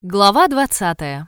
Глава 20.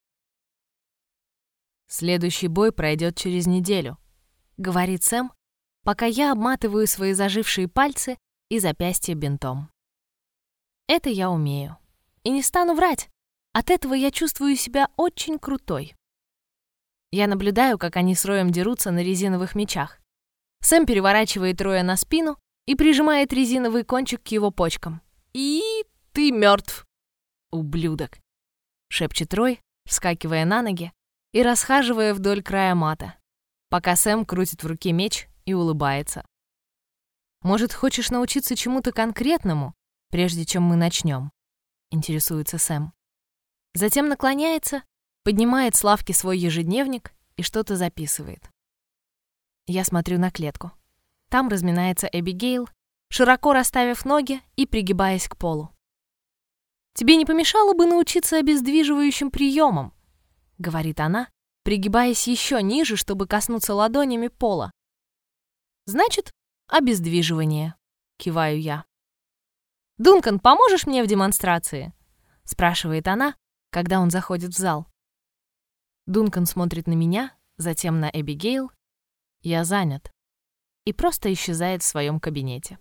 «Следующий бой пройдет через неделю», — говорит Сэм, пока я обматываю свои зажившие пальцы и запястья бинтом. Это я умею. И не стану врать. От этого я чувствую себя очень крутой. Я наблюдаю, как они с Роем дерутся на резиновых мечах. Сэм переворачивает Роя на спину и прижимает резиновый кончик к его почкам. «И ты мертв, ублюдок!» — шепчет Рой, вскакивая на ноги и расхаживая вдоль края мата, пока Сэм крутит в руке меч и улыбается. «Может, хочешь научиться чему-то конкретному, прежде чем мы начнем?» — интересуется Сэм. Затем наклоняется, поднимает с лавки свой ежедневник и что-то записывает. Я смотрю на клетку. Там разминается Эбигейл, широко расставив ноги и пригибаясь к полу. «Тебе не помешало бы научиться обездвиживающим приемам», — говорит она, пригибаясь еще ниже, чтобы коснуться ладонями пола. «Значит, обездвиживание», — киваю я. «Дункан, поможешь мне в демонстрации?» — спрашивает она, когда он заходит в зал. Дункан смотрит на меня, затем на Эбигейл. Я занят. И просто исчезает в своем кабинете.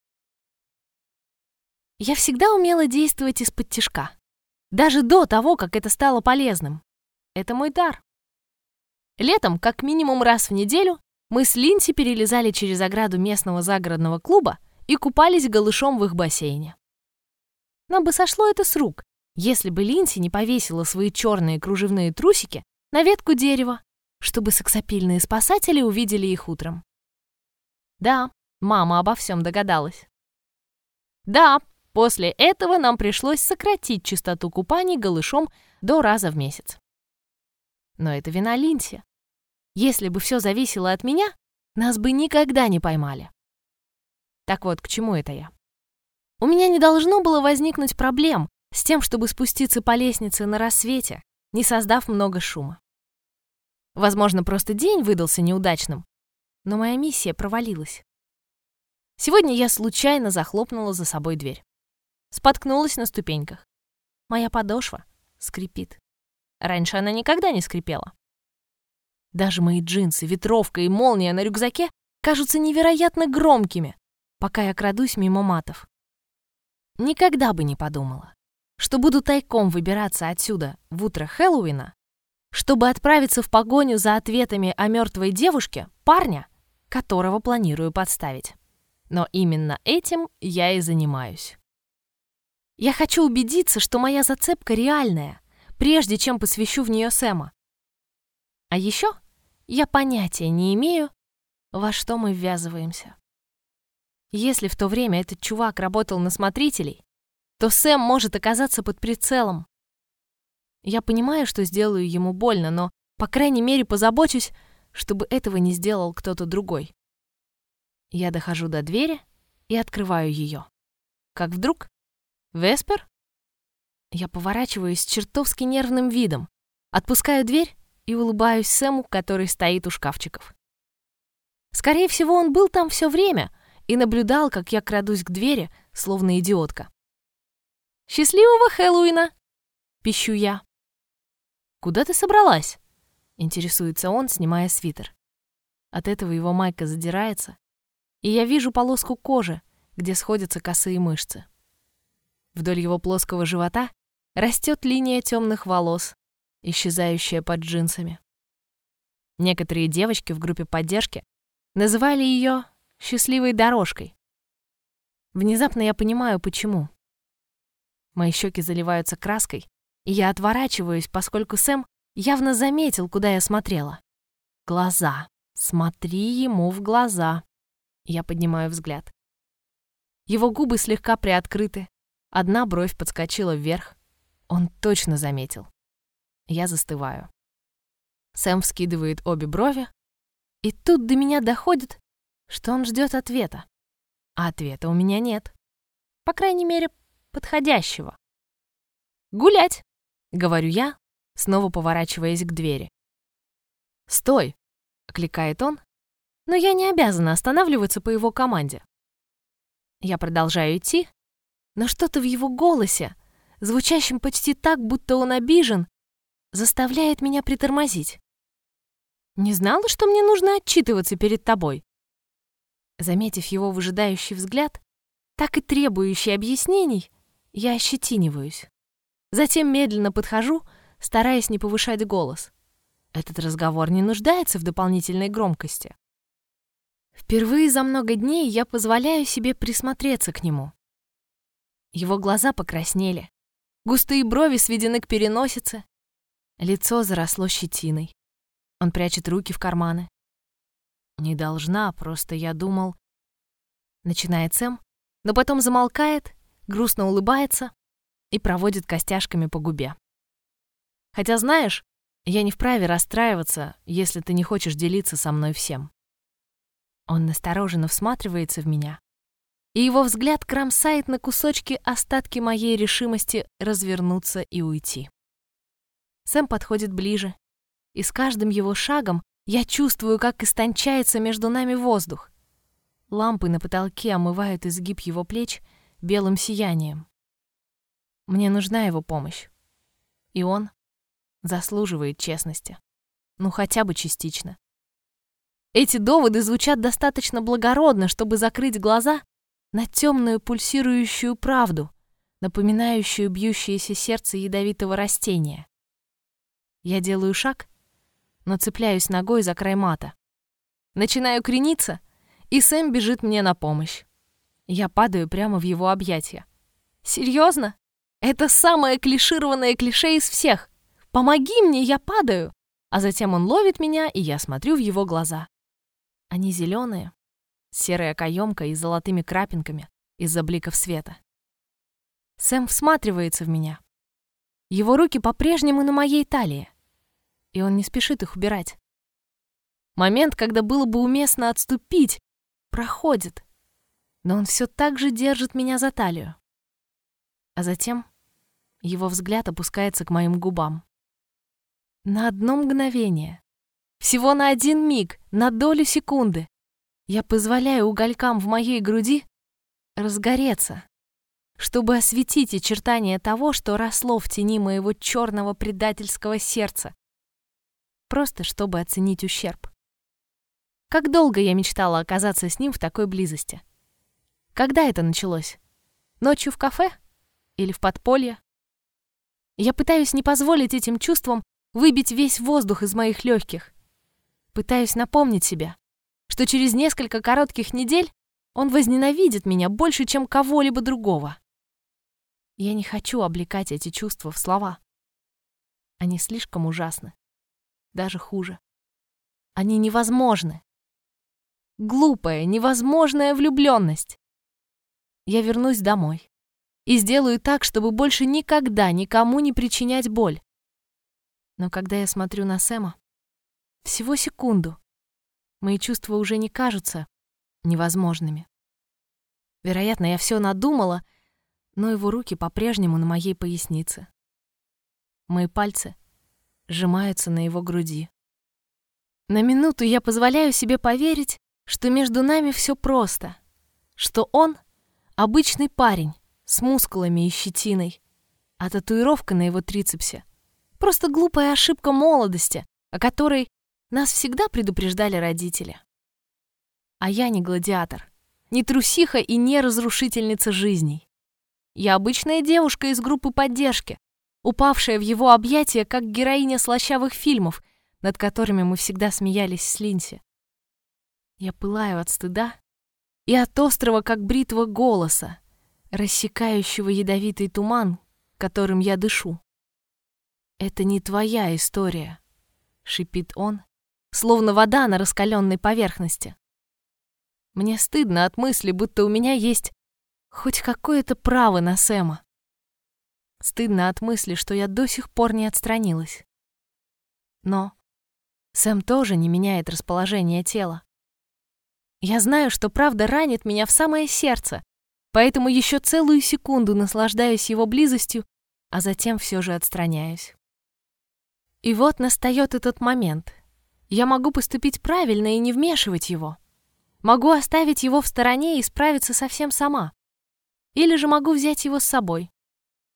Я всегда умела действовать из-под тишка. Даже до того, как это стало полезным. Это мой дар. Летом, как минимум раз в неделю, мы с Линдси перелезали через ограду местного загородного клуба и купались голышом в их бассейне. Нам бы сошло это с рук, если бы Линдси не повесила свои черные кружевные трусики на ветку дерева, чтобы сексапильные спасатели увидели их утром. Да, мама обо всем догадалась. Да, после этого нам пришлось сократить частоту купаний голышом до раза в месяц. Но это вина Линдси. Если бы все зависело от меня, нас бы никогда не поймали. Так вот, к чему это я? У меня не должно было возникнуть проблем с тем, чтобы спуститься по лестнице на рассвете, не создав много шума. Возможно, просто день выдался неудачным, но моя миссия провалилась. Сегодня я случайно захлопнула за собой дверь. Споткнулась на ступеньках. Моя подошва скрипит. Раньше она никогда не скрипела. Даже мои джинсы, ветровка и молния на рюкзаке кажутся невероятно громкими, пока я крадусь мимо матов. Никогда бы не подумала, что буду тайком выбираться отсюда в утро Хэллоуина, чтобы отправиться в погоню за ответами о мертвой девушке парня, которого планирую подставить. Но именно этим я и занимаюсь. Я хочу убедиться, что моя зацепка реальная, прежде чем посвящу в нее Сэма. А еще я понятия не имею, во что мы ввязываемся. Если в то время этот чувак работал на смотрителей, то Сэм может оказаться под прицелом. Я понимаю, что сделаю ему больно, но, по крайней мере, позабочусь, чтобы этого не сделал кто-то другой. Я дохожу до двери и открываю ее. Как вдруг... «Веспер?» Я поворачиваюсь с чертовски нервным видом, отпускаю дверь и улыбаюсь Сэму, который стоит у шкафчиков. Скорее всего, он был там все время и наблюдал, как я крадусь к двери, словно идиотка. «Счастливого Хэллоуина!» — пищу я. «Куда ты собралась?» — интересуется он, снимая свитер. От этого его майка задирается, и я вижу полоску кожи, где сходятся косые мышцы. Вдоль его плоского живота растет линия темных волос, исчезающая под джинсами. Некоторые девочки в группе поддержки называли ее «счастливой дорожкой». Внезапно я понимаю, почему. Мои щеки заливаются краской, и я отворачиваюсь, поскольку Сэм явно заметил, куда я смотрела. Глаза. Смотри ему в глаза. Я поднимаю взгляд. Его губы слегка приоткрыты. Одна бровь подскочила вверх. Он точно заметил. Я застываю. Сэм вскидывает обе брови, и тут до меня доходит, что он ждет ответа. А ответа у меня нет. По крайней мере, подходящего. «Гулять!» — говорю я, снова поворачиваясь к двери. «Стой!» — окликает он, но я не обязана останавливаться по его команде. Я продолжаю идти, но что-то в его голосе звучащим почти так, будто он обижен, заставляет меня притормозить. «Не знала, что мне нужно отчитываться перед тобой?» Заметив его выжидающий взгляд, так и требующий объяснений, я ощетиниваюсь. Затем медленно подхожу, стараясь не повышать голос. Этот разговор не нуждается в дополнительной громкости. Впервые за много дней я позволяю себе присмотреться к нему. Его глаза покраснели, густые брови сведены к переносице, лицо заросло щетиной. Он прячет руки в карманы. «Не должна, просто я думал...» Начинает Сэм, но потом замолкает, грустно улыбается и проводит костяшками по губе. «Хотя, знаешь, я не вправе расстраиваться, если ты не хочешь делиться со мной всем». Он настороженно всматривается в меня, и его взгляд кромсает на кусочки остатки моей решимости развернуться и уйти. Сэм подходит ближе, и с каждым его шагом я чувствую, как истончается между нами воздух. Лампы на потолке омывают изгиб его плеч белым сиянием. Мне нужна его помощь. И он заслуживает честности. Ну, хотя бы частично. Эти доводы звучат достаточно благородно, чтобы закрыть глаза на темную пульсирующую правду, напоминающую бьющееся сердце ядовитого растения. Я делаю шаг, но цепляюсь ногой за край мата. Начинаю крениться, и Сэм бежит мне на помощь. Я падаю прямо в его объятия. Серьезно? Это самое клишированное клише из всех. «Помоги мне, я падаю!» А затем он ловит меня, и я смотрю в его глаза. Они зеленые, серая каемка и золотыми крапинками из-за бликов света. Сэм всматривается в меня. Его руки по-прежнему на моей талии, и он не спешит их убирать. Момент, когда было бы уместно отступить, проходит, но он все так же держит меня за талию. А затем его взгляд опускается к моим губам. На одно мгновение, всего на один миг, на долю секунды, я позволяю уголькам в моей груди разгореться, чтобы осветить очертания того, что росло в тени моего черного предательского сердца, просто чтобы оценить ущерб. Как долго я мечтала оказаться с ним в такой близости? Когда это началось? Ночью в кафе? Или в подполье? Я пытаюсь не позволить этим чувствам выбить весь воздух из моих легких. Пытаюсь напомнить себе, что через несколько коротких недель он возненавидит меня больше, чем кого-либо другого. Я не хочу облекать эти чувства в слова. Они слишком ужасны. Даже хуже. Они невозможны. Глупая, невозможная влюбленность. Я вернусь домой и сделаю так, чтобы больше никогда никому не причинять боль. Но когда я смотрю на Сэма, всего секунду, мои чувства уже не кажутся невозможными. Вероятно, я все надумала, но его руки по-прежнему на моей пояснице. Мои пальцы сжимаются на его груди. На минуту я позволяю себе поверить, что между нами все просто, что он — обычный парень с мускулами и щетиной, а татуировка на его трицепсе — просто глупая ошибка молодости, о которой нас всегда предупреждали родители. А я не гладиатор, не трусиха и не разрушительница жизней. Я обычная девушка из группы поддержки, упавшая в его объятия, как героиня слащавых фильмов, над которыми мы всегда смеялись с Линси. Я пылаю от стыда и от острого, как бритва, голоса, рассекающего ядовитый туман, которым я дышу. «Это не твоя история», — шипит он, словно вода на раскаленной поверхности. Мне стыдно от мысли, будто у меня есть хоть какое-то право на Сэма. Стыдно от мысли, что я до сих пор не отстранилась. Но Сэм тоже не меняет расположение тела. Я знаю, что правда ранит меня в самое сердце, поэтому еще целую секунду наслаждаюсь его близостью, а затем все же отстраняюсь. И вот настает этот момент. Я могу поступить правильно и не вмешивать его. Могу оставить его в стороне и справиться совсем сама. Или же могу взять его с собой.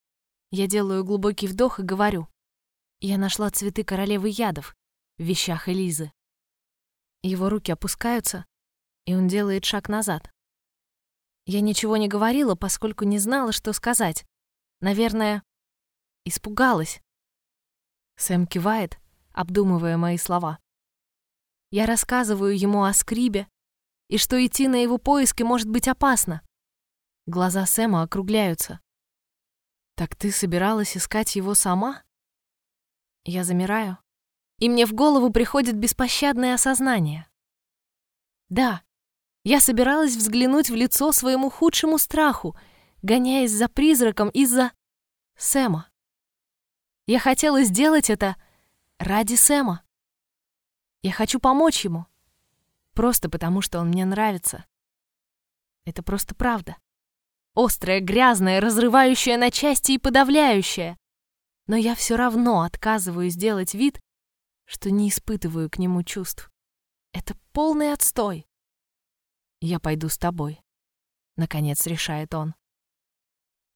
Я делаю глубокий вдох и говорю. Я нашла цветы королевы ядов в вещах Элизы. Его руки опускаются, и он делает шаг назад. Я ничего не говорила, поскольку не знала, что сказать. Наверное, испугалась. Сэм кивает, обдумывая мои слова. Я рассказываю ему о Скрибе и что идти на его поиски может быть опасно. Глаза Сэма округляются. «Так ты собиралась искать его сама?» Я замираю, и мне в голову приходит беспощадное осознание. Да, я собиралась взглянуть в лицо своему худшему страху, гоняясь за призраком из-за Сэма. Я хотела сделать это ради Сэма. Я хочу помочь ему, просто потому что он мне нравится. Это просто правда. Острая, грязная, разрывающая на части и подавляющая. Но я все равно отказываюсь делать вид, что не испытываю к нему чувств. Это полный отстой. «Я пойду с тобой», — наконец решает он.